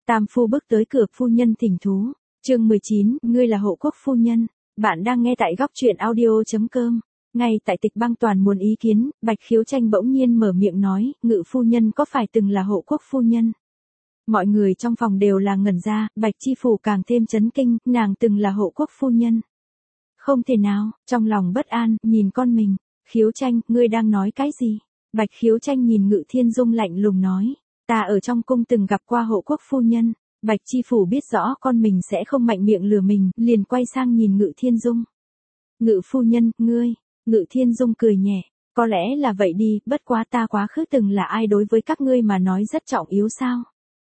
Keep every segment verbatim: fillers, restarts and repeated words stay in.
Tam phu bước tới cửa, phu nhân thỉnh thú. Chương mười chín, ngươi là hộ quốc phu nhân. Bạn đang nghe tại góc truyện audio.com. Ngay tại Tịch Băng Toàn muốn ý kiến, Bạch Khiếu Tranh bỗng nhiên mở miệng nói, Ngự phu nhân có phải từng là hộ quốc phu nhân? Mọi người trong phòng đều là ngẩn ra, Bạch Chi Phủ càng thêm chấn kinh, nàng từng là hộ quốc phu nhân. Không thể nào, trong lòng bất an, nhìn con mình. Khiếu Tranh, ngươi đang nói cái gì? Bạch Khiếu Tranh nhìn Ngự Thiên Dung lạnh lùng nói, ta ở trong cung từng gặp qua hộ quốc phu nhân. Bạch Chi Phủ biết rõ con mình sẽ không mạnh miệng lừa mình, liền quay sang nhìn Ngự Thiên Dung. Ngự phu nhân, ngươi, Ngự Thiên Dung cười nhẹ, có lẽ là vậy đi, bất quá ta quá khứ từng là ai đối với các ngươi mà nói rất trọng yếu sao?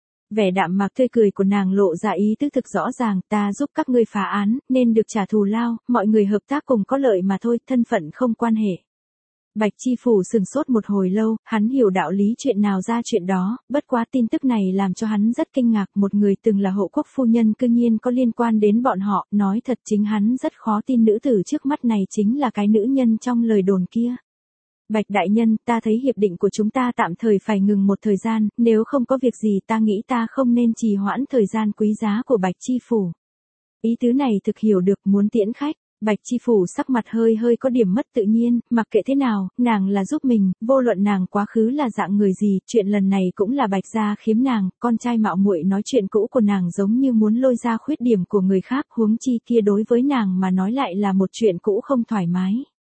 Vẻ đạm mạc tươi cười của nàng lộ ra ý tứ thực rõ ràng, ta giúp các ngươi phá án, nên được trả thù lao, mọi người hợp tác cùng có lợi mà thôi, thân phận không quan hệ. Bạch Chi Phủ sừng sốt một hồi lâu, hắn hiểu đạo lý chuyện nào ra chuyện đó, bất quá tin tức này làm cho hắn rất kinh ngạc, một người từng là hộ quốc phu nhân cư nhiên có liên quan đến bọn họ, nói thật chính hắn rất khó tin nữ tử trước mắt này chính là cái nữ nhân trong lời đồn kia. Bạch đại nhân, ta thấy hiệp định của chúng ta tạm thời phải ngừng một thời gian, nếu không có việc gì ta nghĩ ta không nên trì hoãn thời gian quý giá của Bạch Chi Phủ. Ý tứ này thực hiểu được, muốn tiễn khách. Bạch Chi Phủ sắc mặt hơi hơi có điểm mất tự nhiên, mặc kệ thế nào, nàng là giúp mình, vô luận nàng quá khứ là dạng người gì, chuyện lần này cũng là Bạch gia khiếm nàng, con trai mạo muội nói chuyện cũ của nàng giống như muốn lôi ra khuyết điểm của người khác, huống chi kia đối với nàng mà nói lại là một chuyện cũ không thoải mái.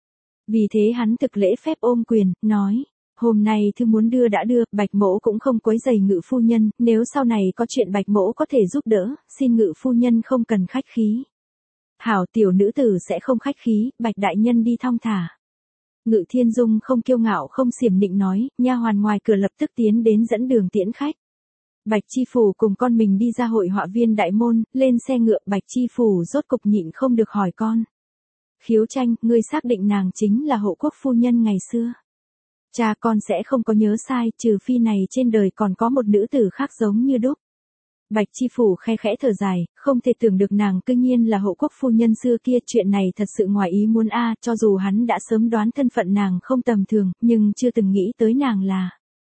Vì thế hắn thực lễ phép ôm quyền, nói, hôm nay thư muốn đưa đã đưa, Bạch mỗ cũng không quấy rầy Ngự phu nhân, nếu sau này có chuyện Bạch mỗ có thể giúp đỡ, xin Ngự phu nhân không cần khách khí. Hảo, tiểu nữ tử sẽ không khách khí, Bạch đại nhân đi thong thả. Ngự Thiên Dung không kiêu ngạo không xiểm nịnh nói, nha hoàn ngoài cửa lập tức tiến đến dẫn đường tiễn khách. Bạch Chi Phủ cùng con mình đi ra hội họa viên đại môn, lên xe ngựa, Bạch Chi Phủ rốt cục nhịn không được hỏi con. Khiếu Tranh, ngươi xác định nàng chính là hộ quốc phu nhân ngày xưa. Cha con sẽ không có nhớ sai, trừ phi này trên đời còn có một nữ tử khác giống như đúc. Bạch Chi Phủ khe khẽ thở dài, không thể tưởng được nàng cư nhiên là hộ quốc phu nhân xưa kia, chuyện này thật sự ngoài ý muốn a, cho dù hắn đã sớm đoán thân phận nàng không tầm thường, nhưng chưa từng nghĩ tới nàng là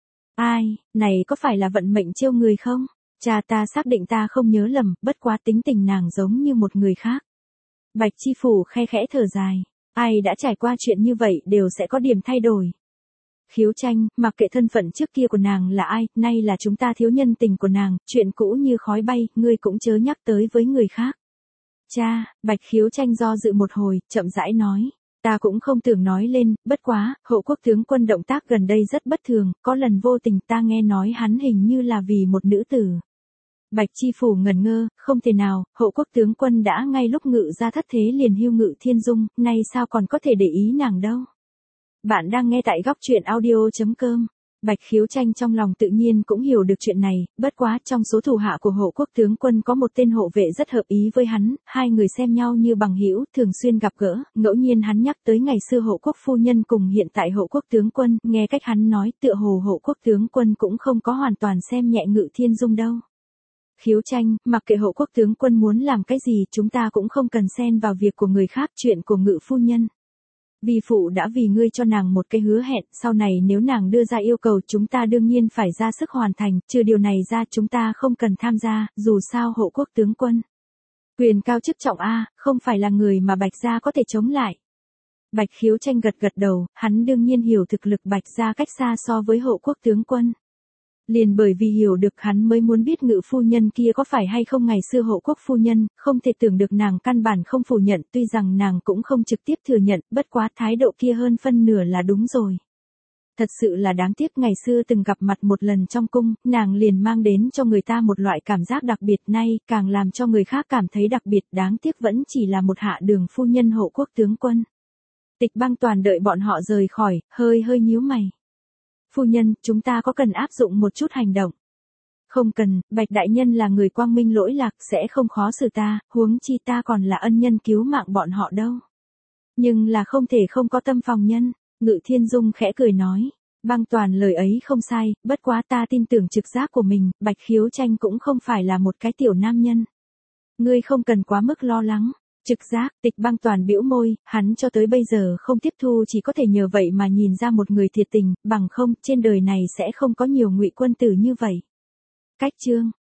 ai, này có phải là vận mệnh trêu người không? Cha ta xác định ta không nhớ lầm, bất quá tính tình nàng giống như một người khác. Bạch Chi Phủ khe khẽ thở dài, ai đã trải qua chuyện như vậy đều sẽ có điểm thay đổi. Khiếu Tranh, mặc kệ thân phận trước kia của nàng là ai, nay là chúng ta thiếu nhân tình của nàng, chuyện cũ như khói bay, ngươi cũng chớ nhắc tới với người khác. Cha, Bạch Khiếu Tranh do dự một hồi, chậm rãi nói, ta cũng không tưởng nói lên, bất quá, hộ quốc tướng quân động tác gần đây rất bất thường, có lần vô tình ta nghe nói hắn hình như là vì một nữ tử. Bạch Chi Phủ ngẩn ngơ, không thể nào, hộ quốc tướng quân đã ngay lúc Ngự ra thất thế liền hưu Ngự Thiên Dung, nay sao còn có thể để ý nàng đâu. Bạn đang nghe tại góc truyện audio.com. Bạch Khiếu Tranh trong lòng tự nhiên cũng hiểu được chuyện này, bất quá trong số thủ hạ của hộ quốc tướng quân có một tên hộ vệ rất hợp ý với hắn, hai người xem nhau như bằng hữu, thường xuyên gặp gỡ, ngẫu nhiên hắn nhắc tới ngày xưa hộ quốc phu nhân cùng hiện tại hộ quốc tướng quân, nghe cách hắn nói tựa hồ hộ quốc tướng quân cũng không có hoàn toàn xem nhẹ Ngự Thiên Dung đâu. Khiếu Tranh, mặc kệ hộ quốc tướng quân muốn làm cái gì chúng ta cũng không cần xen vào việc của người khác, chuyện của Ngự phu nhân. Vi phụ đã vì ngươi cho nàng một cái hứa hẹn, sau này nếu nàng đưa ra yêu cầu chúng ta đương nhiên phải ra sức hoàn thành, trừ điều này ra chúng ta không cần tham gia, dù sao hộ quốc tướng quân. Quyền cao chức trọng a, không phải là người mà Bạch gia có thể chống lại. Bạch Khiếu Tranh gật gật đầu, hắn đương nhiên hiểu thực lực Bạch gia cách xa so với hộ quốc tướng quân. Liền bởi vì hiểu được hắn mới muốn biết Ngự phu nhân kia có phải hay không ngày xưa hộ quốc phu nhân, không thể tưởng được nàng căn bản không phủ nhận, tuy rằng nàng cũng không trực tiếp thừa nhận, bất quá thái độ kia hơn phân nửa là đúng rồi. Thật sự là đáng tiếc, ngày xưa từng gặp mặt một lần trong cung, nàng liền mang đến cho người ta một loại cảm giác đặc biệt, nay càng làm cho người khác cảm thấy đặc biệt, đáng tiếc vẫn chỉ là một hạ đường phu nhân hộ quốc tướng quân. Tịch Băng Toàn đợi bọn họ rời khỏi, hơi hơi nhíu mày. Phu nhân, chúng ta có cần áp dụng một chút hành động? Không cần, Bạch đại nhân là người quang minh lỗi lạc, sẽ không khó xử ta, huống chi ta còn là ân nhân cứu mạng bọn họ đâu. Nhưng là không thể không có tâm phòng nhân, Ngự Thiên Dung khẽ cười nói. Băng Toàn lời ấy không sai, bất quá ta tin tưởng trực giác của mình, Bạch Khiếu Tranh cũng không phải là một cái tiểu nam nhân. Ngươi không cần quá mức lo lắng. Trực giác, Tịch Băng Toàn bĩu môi, hắn cho tới bây giờ không tiếp thu, chỉ có thể nhờ vậy mà nhìn ra một người thiệt tình, bằng không, trên đời này sẽ không có nhiều Ngụy quân tử như vậy. Cách chương